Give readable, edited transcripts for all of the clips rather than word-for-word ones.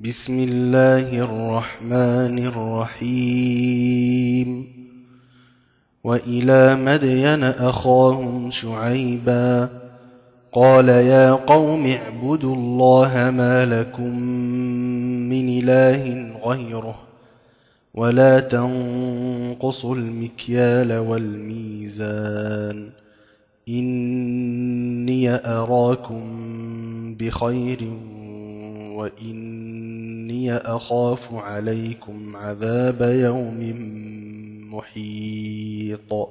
بسم الله الرحمن الرحيم وإلى مدين أخاهم شعيبا قال يا قوم اعبدوا الله ما لكم من إله غيره ولا تنقصوا المكيال والميزان إني أراكم بخير وإني أخاف عليكم عذاب يوم محيط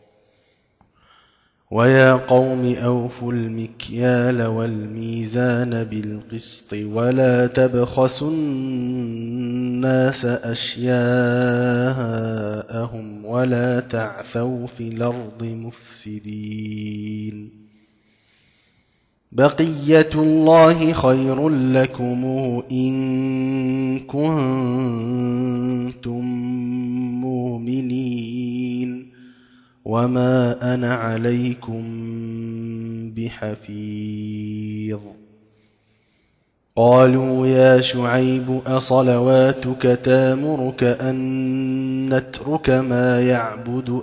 ويا قوم أوفوا المكيال والميزان بالقسط ولا تبخسوا الناس أشياءهم ولا تعثوا في الأرض مفسدين بقية الله خير لكم إن كنتم مؤمنين وما أنا عليكم بحفيظ قالوا يا شعيب أصلواتك تامرك أن نترك ما يعبد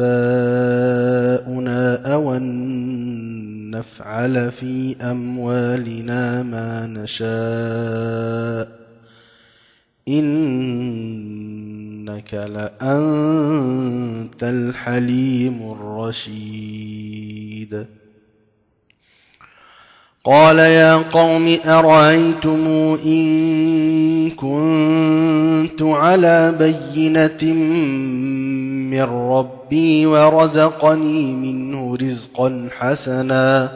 آباؤنا أو أن نفعل في أموالنا ما نشاء إنك لأنت الحليم الرشيد قال يا قوم أرأيتم إن كنت على بينة من ربي ورزقني منه رزقا حسنا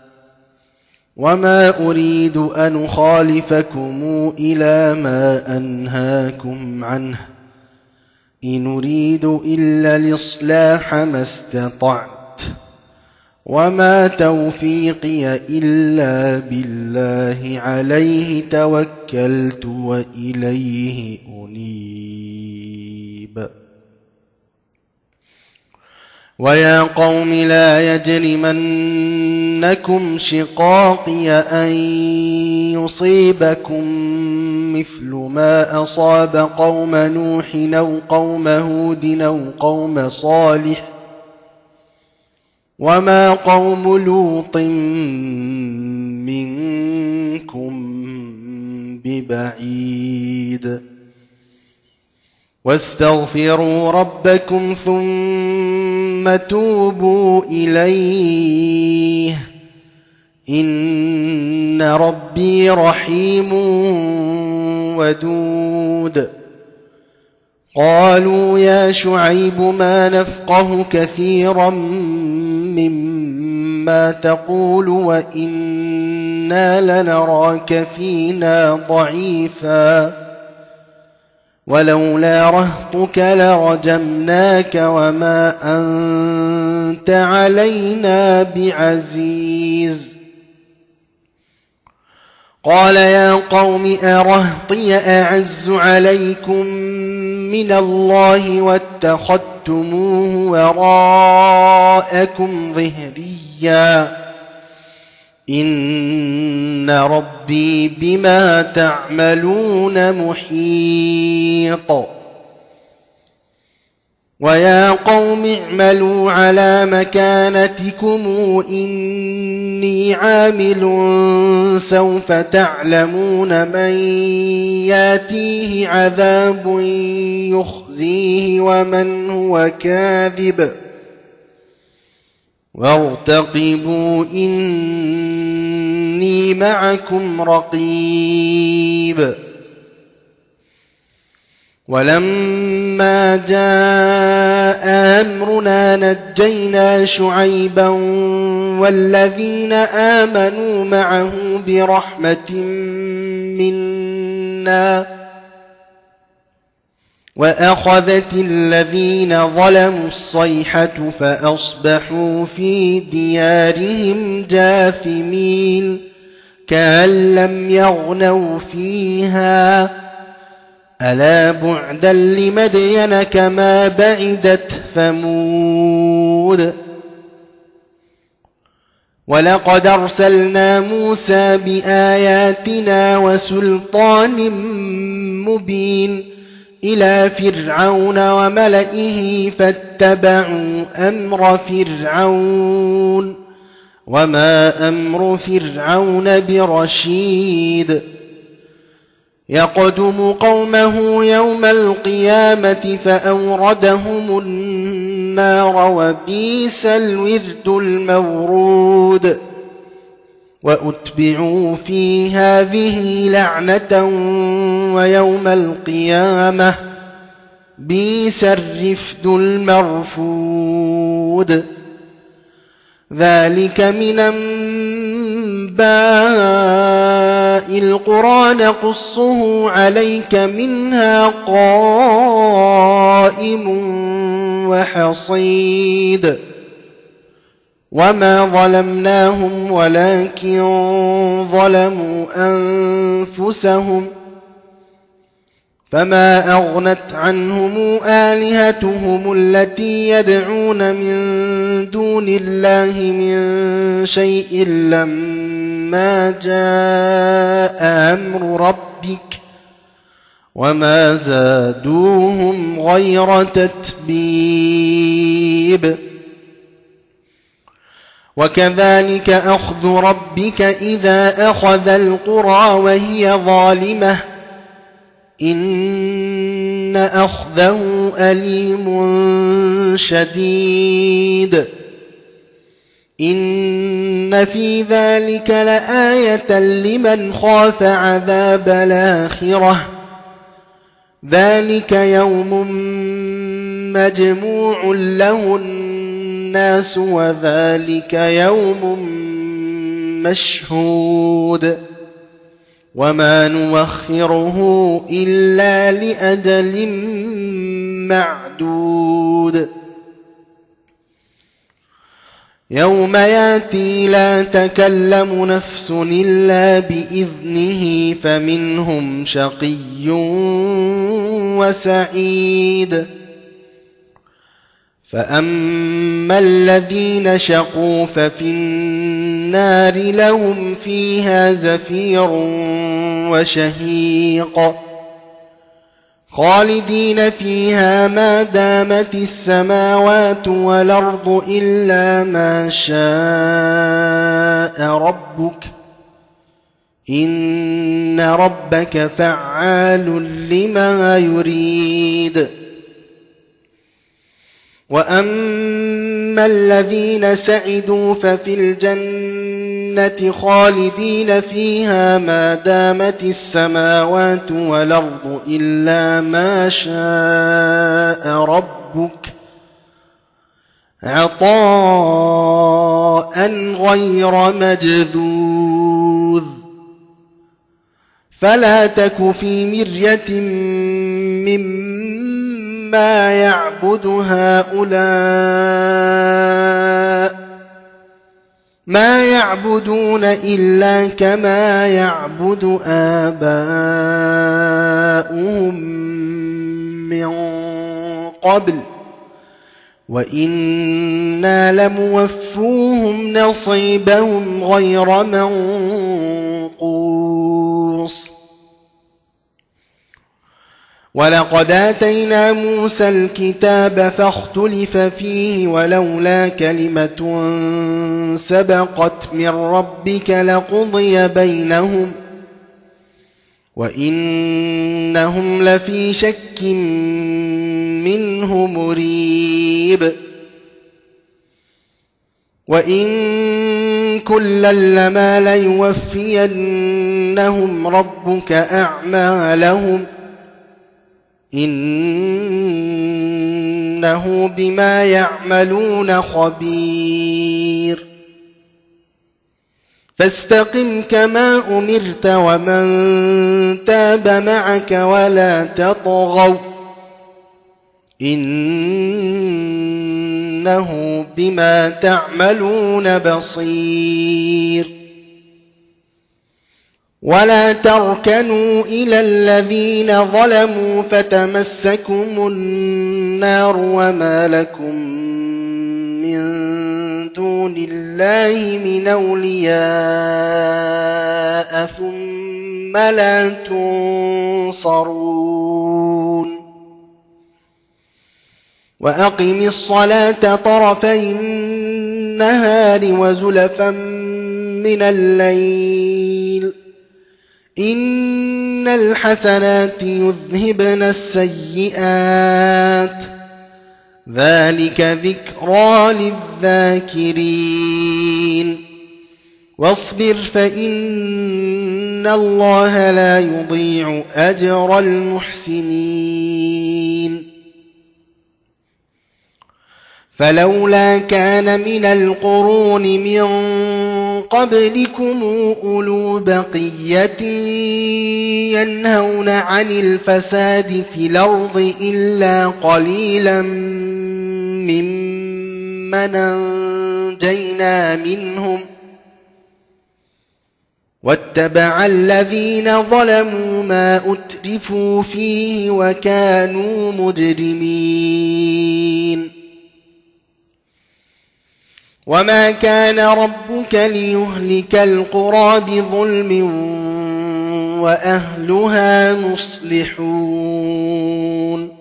وما أريد أن أخالفكم إلى ما أنهاكم عنه إن أريد إلا الإصلاح ما استطعت وما توفيقي إلا بالله عليه توكلت وإليه أنيب ويا قوم لا يجرمنكم شقاقي أن يصيبكم مثل ما أصاب قوم نوح أو قوم هود أو قوم صالح وما قوم لوط منكم ببعيد واستغفروا ربكم ثم توبوا إليه إن ربي رحيم ودود قالوا يا شعيب ما نفقه كثيرا مما تقول وإنا لنراك فينا ضعيفا ولولا رهطك لرجمناك وما أنت علينا بعزيز قال يا قوم أرهطي أعز عليكم من الله واتخذتموه وراءكم ظهريا إن ربي بما تعملون محيط ويا قوم اعملوا على مكانتكم إني عامل سوف تعلمون من ياتيه عذاب يخزيه ومن هو كاذب وارتقبوا إني معكم رقيب ولما جاء أمرنا نجينا شعيبا والذين آمنوا معه برحمة منا وأخذت الذين ظلموا الصيحة فأصبحوا في ديارهم جاثمين كأن لم يغنوا فيها ألا بعدا لمدين كما بعدت ثمود ولقد أرسلنا موسى بآياتنا وسلطان مبين إلى فرعون وملئه فاتبعوا أمر فرعون وما أمر فرعون برشيد يقدم قومه يوم القيامة فأوردهم النار وبئس الورد المورود وأتبعوا في هذه لعنة ويوم القيامة بئس الرفد المرفود ذلك من أنباء القرى نقصه عليك منها قائم وحصيد وما ظلمناهم ولكن ظلموا أنفسهم فما أغنت عنهم آلهتهم التي يدعون من دون الله من شيء لما جاء أمر ربك وما زادوهم غير تتبيب وكذلك أخذ ربك إذا أخذ القرى وهي ظالمة إن أخذه أليم شديد إن في ذلك لآية لمن خاف عذاب الآخرة ذلك يوم مجموع له الناس وذلك يوم مشهود وما نوخره إلا لأجل معدود يوم ياتي لا تكلم نفس إلا بإذنه فمنهم شقي وسعيد فأما الذين شقوا ففي النار لهم فيها زفير وشهيق خالدين فيها ما دامت السماوات والأرض إلا ما شاء ربك إن ربك فعال لما يريد وأما الذين سعدوا ففي الجنة خالدين فيها ما دامت السماوات والأرض إلا ما شاء ربك عطاء غير مجذوذ فلا تك في مرية مما يعبد هؤلاء ما يعبدون إلا كما يعبد آباؤهم من قبل وإنا لموفوهم نصيبهم غير منقوص ولقد آتينا موسى الكتاب فاختلف فيه ولولا كلمة سبقت من ربك لقضي بينهم وإنهم لفي شك منه مريب وإن كلا لما ليوفينهم ربك أعمالهم إنه بما يعملون خبير فاستقم كما أمرت ومن تاب معك ولا تطغوا إنه بما تعملون بصير ولا تركنوا إلى الذين ظلموا فتمسكم النار وما لكم من دون الله من أولياء ثم لا تنصرون وأقم الصلاة طرفي النهار وزلفا من الليل إن الحسنات يذهبن السيئات ذلك ذكرى للذاكرين واصبر فإن الله لا يضيع أجر المحسنين فلولا كان من القرون من قبلكم أولو بقية ينهون عن الفساد في الأرض إلا قليلا ممن أنجينا منهم واتبع الذين ظلموا ما أترفوا فيه وكانوا مجرمين وما كان ربك ليهلك القرى بظلم وأهلها مصلحون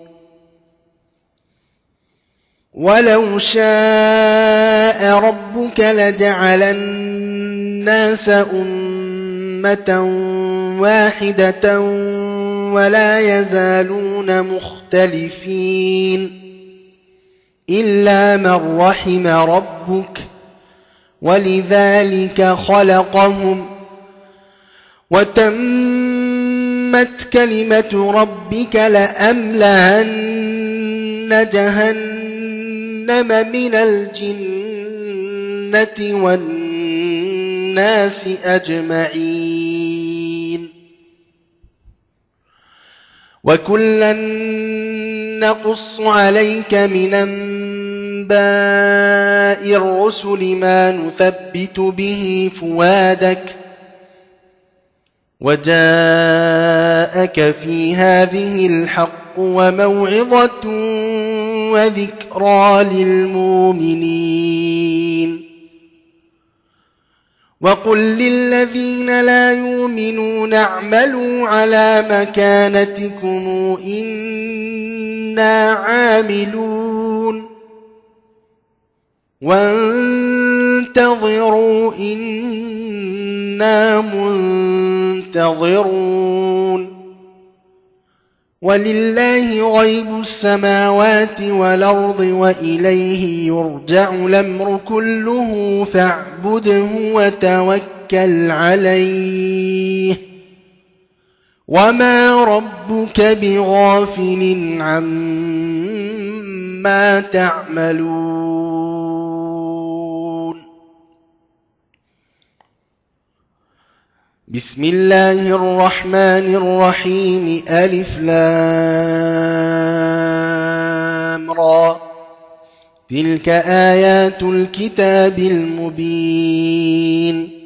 ولو شاء ربك لجعل الناس أمة واحدة ولا يزالون مختلفين إلا من رحم ربك ولذلك خلقهم وتمت كلمة ربك لأملأن جهنم من الجنة والناس أجمعين وكلا نقص عليك من أنباء الرسل ما نثبت به فؤادك وجاءك في هذه الحق وموعظة وذكرى للمؤمنين وقل للذين لا يؤمنون اعملوا على مكانتكم إنا عاملون وانتظروا إنا منتظرون ولله غيب السماوات والأرض وإليه يرجع الأمر كله فاعبده وتوكل عليه وما ربك بغافل عما تعملون بسم الله الرحمن الرحيم ألف لام را تلك آيات الكتاب المبين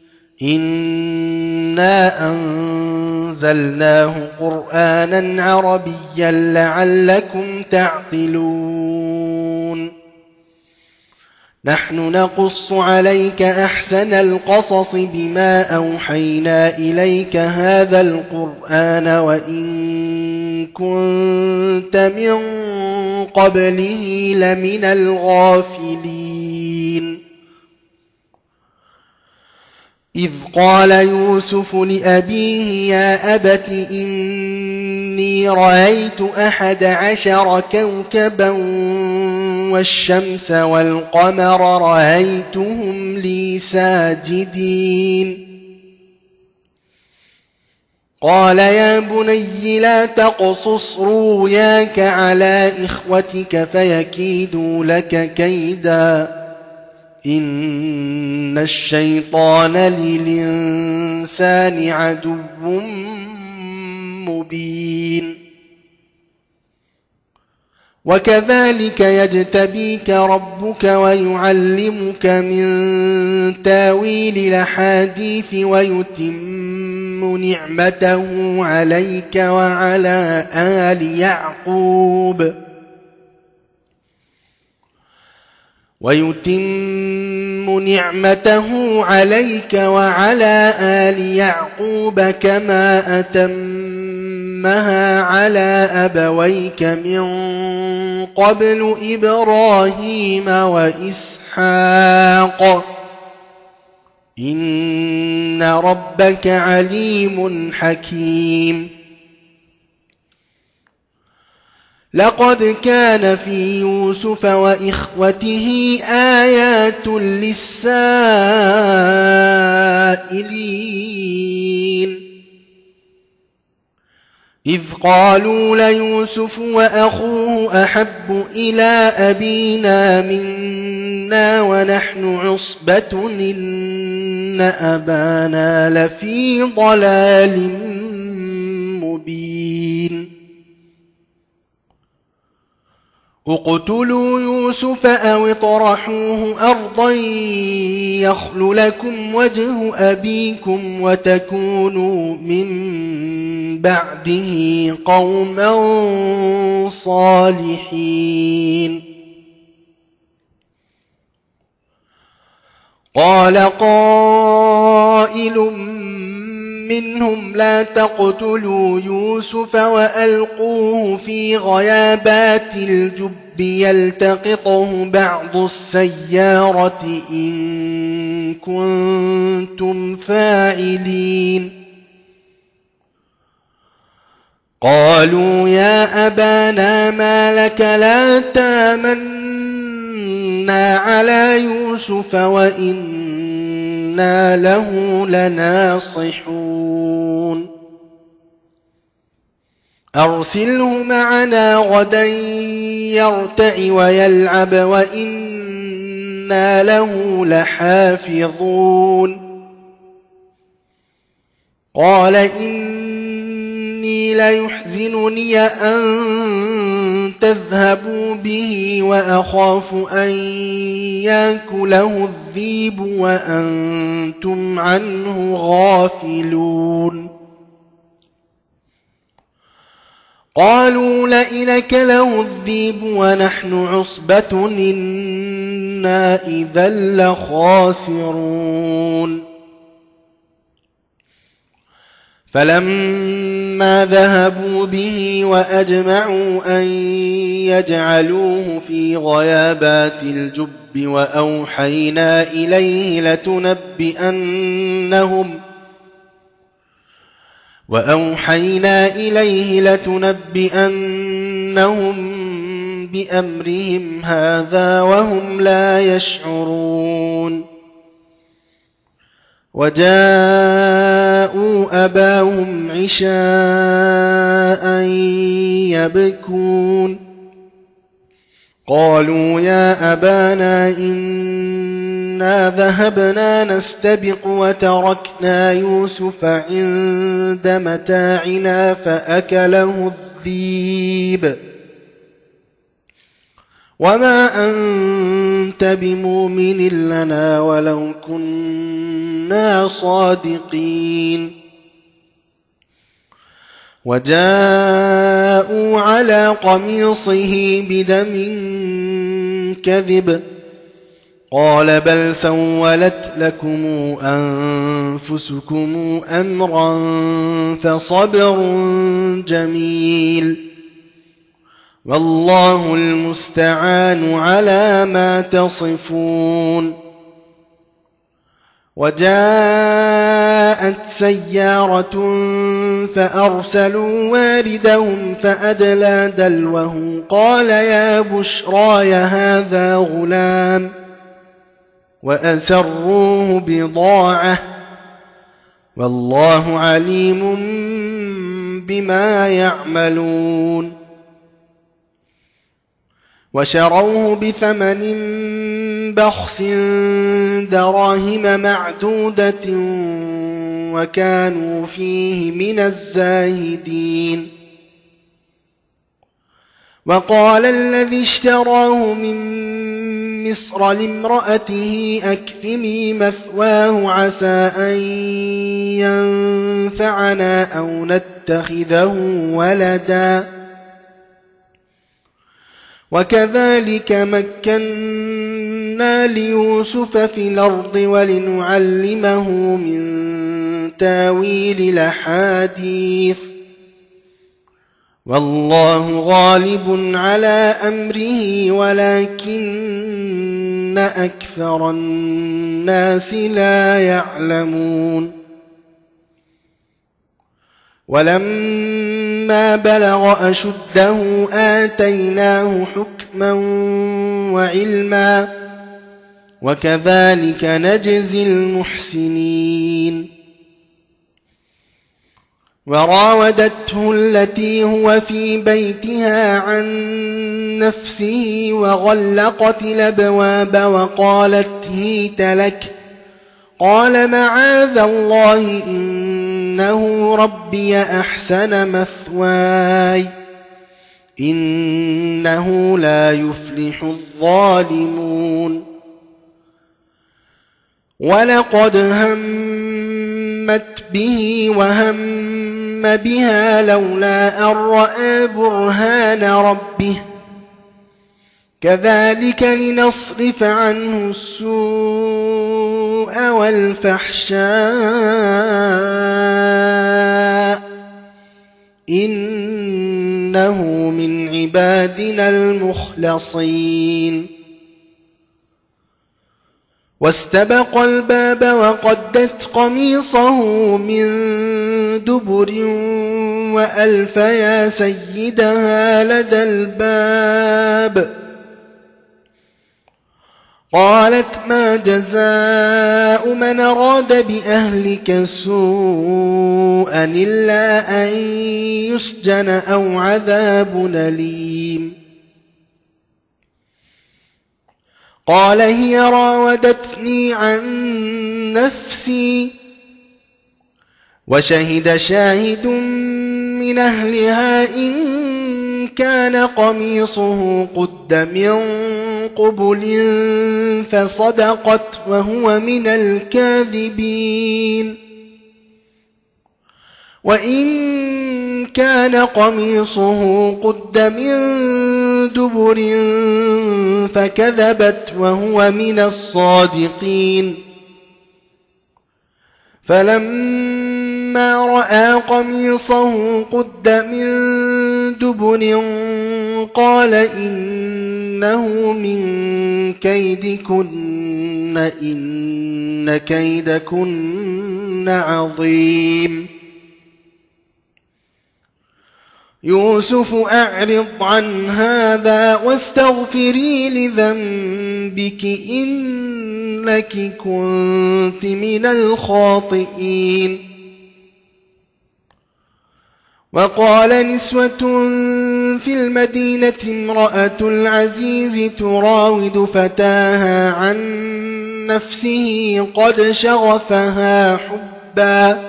إنا أنزلناه قرآنا عربيا لعلكم تعقلون نحن نقص عليك أحسن القصص بما أوحينا إليك هذا القرآن وإن كنت من قبله لمن الغافلين إذ قال يوسف لأبيه يا أبت إني رأيت 11 كوكبا والشمس والقمر رأيتهم لي ساجدين قال يا بني لا تقصص رؤياك على إخوتك فيكيدوا لك كيدا إن الشيطان للإنسان عدو مبين وكذلك يجتبيك ربك ويعلمك من تاويل الأحاديث ويتم نعمته عليك وعلى آل يعقوب ويتم نعمته عليك وعلى آل يعقوب كما أتمها على أبويك من قبل إبراهيم وإسحاق إن ربك عليم حكيم لقد كان في يوسف وإخوته آيات للسائلين إذ قالوا ليوسف وأخوه أحب إلى أبينا منا ونحن عصبة إن أبانا لفي ضلال مبين اقتلوا يوسف أو اطرحوه أرضا يخل لكم وجه أبيكم وتكونوا من بعده قوما صالحين قال قائل منهم لا تقتلوا يوسف وألقوه في غيابات الجب يلتقطه بعض السيارة إن كنتم فاعلين قالوا يا أبانا ما لك لا تامنا على يوسف وإنا له لناصحون أرسله معنا غدا يرتع ويلعب وإنا له لحافظون قال إني ليحزنني أن تذهبوا به وأخاف أن يأكله الذئب وأنتم عنه غافلون قالوا لئن أكله الذئب ونحن عصبة إنا إذا لخاسرون فلما ذهبوا به وأجمعوا أن يجعلوه في غيابات الجب وأوحينا إليه لتنبئنهم بأمرهم هذا وهم لا يشعرون وجاءوا أباهم عشاء يبكون قالوا يا أبانا إنا ذهبنا نستبق وتركنا يوسف عند متاعنا فأكله الذئب وما أنت بمؤمن لنا ولو كنا صادقين وجاءوا على قميصه بدم كذب قال بل سولت لكم أنفسكم أمرا فصبر جميل والله المستعان على ما تصفون وجاءت سيارة فأرسلوا واردهم فأدلى دلوه قال يا بشراي هذا غلام وأسروه بضاعة والله عليم بما يعملون وشروه بثمن بخس دراهم معدودة وكانوا فيه من الزاهدين وقال الذي اشتراه من مصر لامرأته أكرمي مثواه عسى أن ينفعنا أو نتخذه ولدا وكذلك مكنا ليوسف في الأرض ولنعلمه من تاويل الأحاديث والله غالب على أمره ولكن أكثر الناس لا يعلمون ولما بلغ أشده آتيناه حكما وعلما وكذلك نجزي المحسنين وراودته التي هو في بيتها عن نفسه وغلقت الأبواب وقالت هيت لك قال معاذ الله إنه ربي أحسن مثواي إنه لا يفلح الظالمون ولقد همت به وهم بها لولا أن رأى برهان ربه كذلك لنصرف عنه السوء والفحشاء إنه من عبادنا المخلصين واستبق الباب وقدت قميصه من دبر وألف يا سيدها لدى الباب قالت ما جزاء من أراد بأهلك سوءا إلا أن يسجن أو عذاب أليم قال هي راودتني عن نفسي وشهد شاهد من أهلها إن كان قميصه قد من قبل فصدقت وهو من الكاذبين وإن كان قميصه قد من دبر فكذبت وهو من الصادقين فلما رأى قميصه قد من دبر قال إنه من كيدكن إن كيدكن عظيم يوسف أعرض عن هذا واستغفري لذنبك إنك كنت من الخاطئين وقال نسوة في المدينة امرأة العزيز تراود فتاها عن نفسه قد شغفها حبا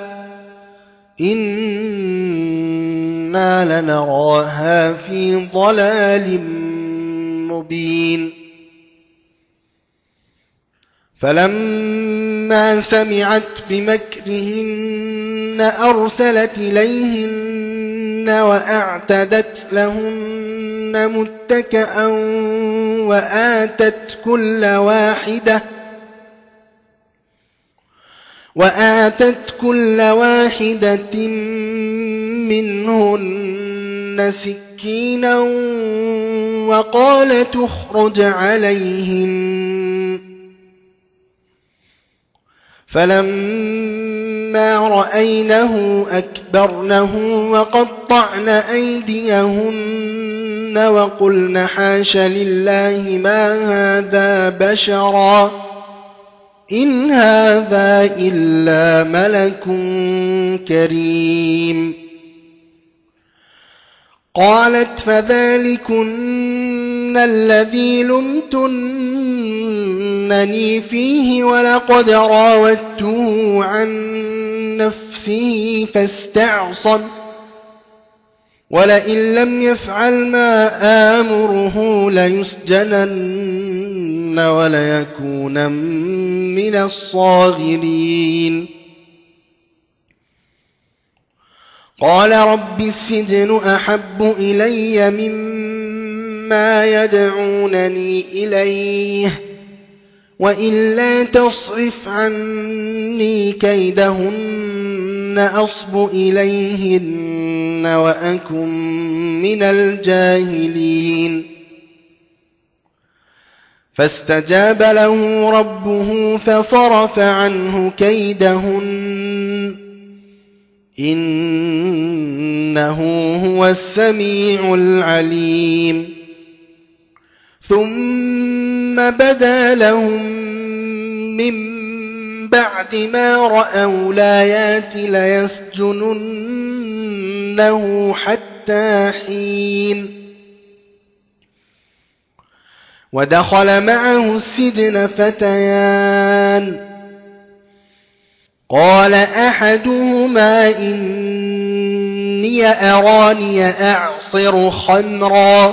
إنا لنراها في ضلال مبين فلما سمعت بمكرهن أرسلت إليهن وأعتدت لهن متكئا وآتت كل واحدة منهن سكينا وقالت اخرج عليهن فلما رأينه أكبرنه وقطعن أيديهن وقلن حاش لله ما هذا بشرا إن هذا إلا ملك كريم قالت فذلكن الذي لمتنني فيه ولقد راودته عن نفسه فاستعصم ولئن لم يفعل ما آمره ليسجنن وليكون من الصاغرين قال رب السجن أحب إلي ما يدعونني إليه وإلا تصرف عني كيدهن أصب إليهن وأكن من الجاهلين فاستجاب له ربه فصرف عنه كيدهن إنه هو السميع العليم ثم بدا لهم من بعد ما رأوا الآيات ليسجننه حتى حين ودخل معه السجن فتيان قال أحدهما إني أراني أعصر خمرا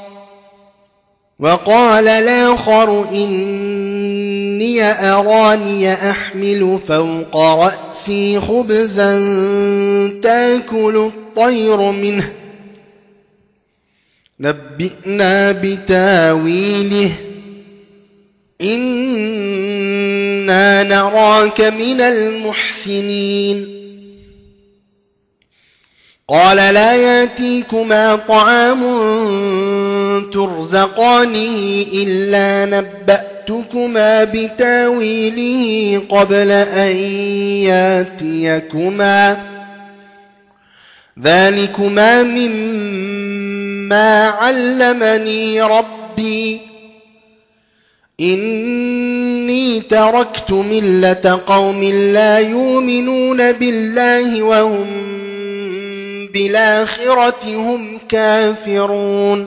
وقال الآخر إني أراني أحمل فوق رأسي خبزا تأكل الطير منه نبئنا بتاويله إنا نراك من المحسنين قال لا يأتيكما طعام ترزقانه إلا نبأتكما بتاويله قبل أن يأتيكما ذلكما مما علمني ربي إني تركت ملة قوم لا يؤمنون بالله وهم بالآخرة هم كافرون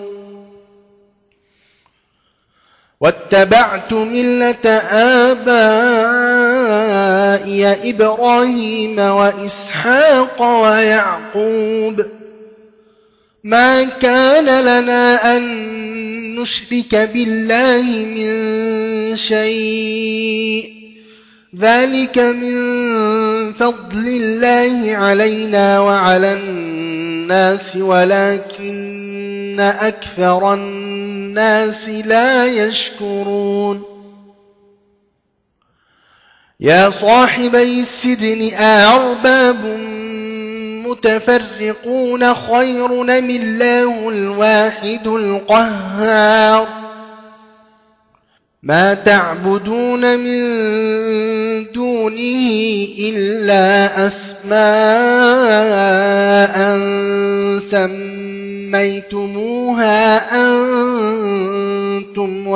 واتبعت ملة آبائي إبراهيم وإسحاق ويعقوب ما كان لنا أن نشرك بالله من شيء ذلك من فضل الله علينا وعلى الناس ولكن أكثر الناس لا يشكرون يا صاحبي السجن أأرباب متفرقون خير أم الله الواحد القهار ما تعبدون من دونه إلا أسماء سميتموها أنتم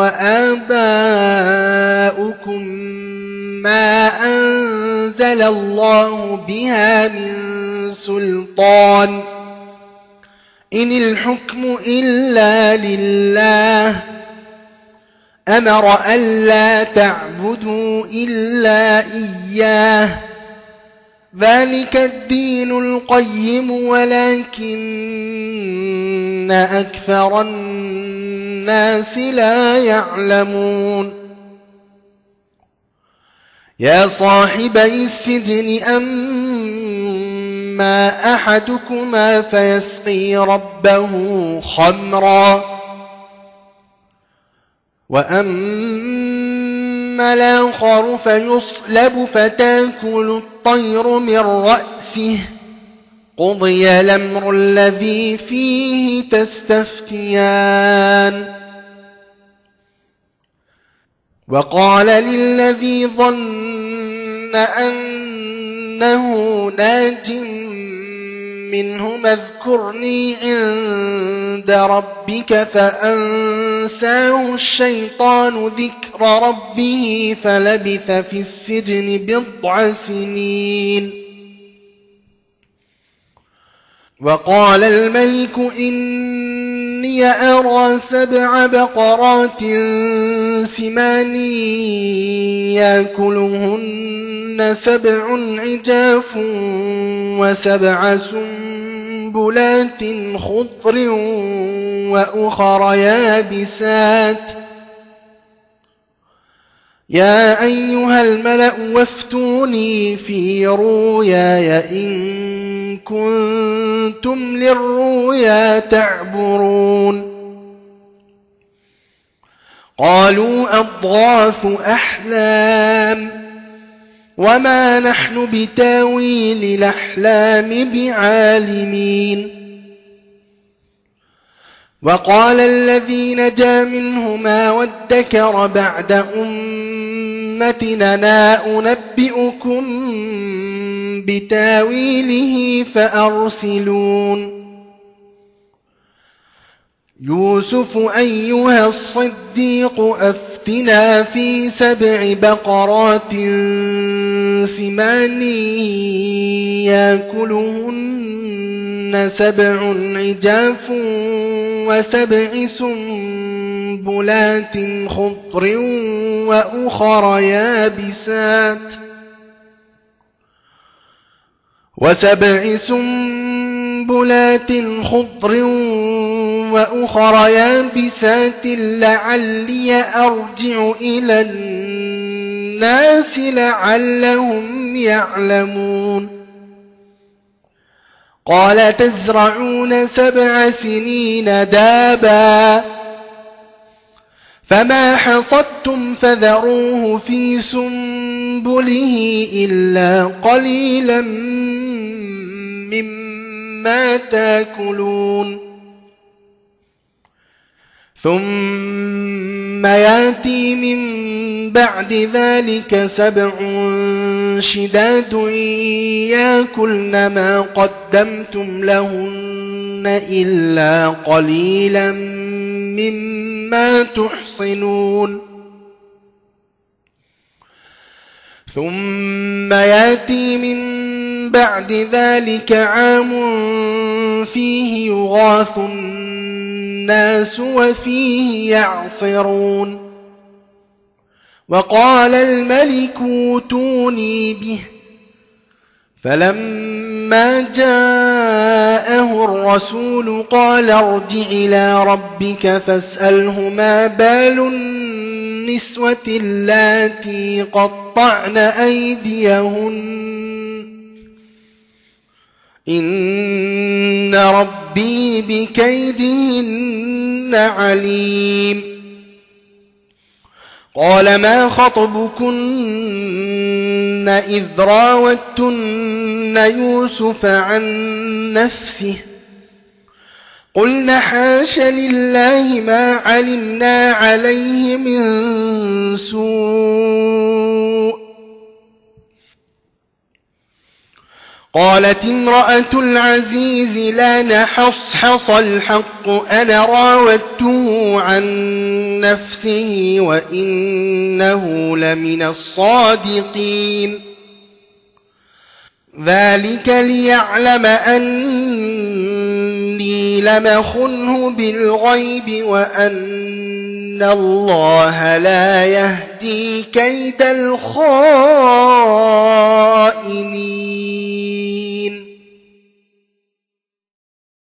وآباؤكم ما أنزل الله بها من سلطان إن الحكم إلا لله أمر ألا تعبدوا إلا إياه ذلك الدين القيم ولكن أكثر الناس لا يعلمون يا صاحبي السجن أما أحدكما فيسقي ربه خمرا وأما الآخر فيصلب فتأكل الطير من رأسه قضي الأمر الذي فيه تستفتيان وقال للذي ظن أنه ناج منهم اذكرني عند ربك فأنساه الشيطان ذكر ربه فلبث في السجن بضع سنين وقال الملك إني أرى 7 بقرات سمان يأكلهن 7 عجاف و7 سنبلات خضر وأخر يابسات يا أيها الملأ وافتوني في رؤياي إن كنتم للرؤيا تعبرون قالوا أضغاث أحلام وما نحن بتاويل الأحلام بعالمين. وقال الذي نجا منهما وادكر بعد أمتنا أنبئكم بتاويله فأرسلون. يوسف أيها الصديق أفتنا في 7 بقرات سمان يأكلهن 7 عجاف و7 سنبلات خضر وأخر يابسات لعلي أرجع إلى الناس لعلهم يعلمون. قال تزرعون 7 سنين دابا فما حصدتم فذروه في سنبله إلا قليلا مما تاكلون. ثم ياتي من بعد ذلك 7 شداد يأكلن ما قدمتم لهن إلا قليلا مما تحصنون. ثم ياتي من بعد ذلك عام فيه يغاث الناس وفيه يعصرون. وقال الملك اوتوني به فلما جاءه الرسول قال ارجع إلى ربك فاسأله ما بال النسوة اللاتي قطعن أيديهن إن ربي بكيدهن عليم. قال ما خطبكن إذ راوتن يوسف عن نفسه قلن حاش لله ما علمنا عليه من سوء. قالت امرأة العزيز لا نحصحص الحق أنا راودته عن نفسه وإنه لمن الصادقين. ذلك ليعلم أني لم أخنه بالغيب وأن الله لا يهدي كيد الخائنين.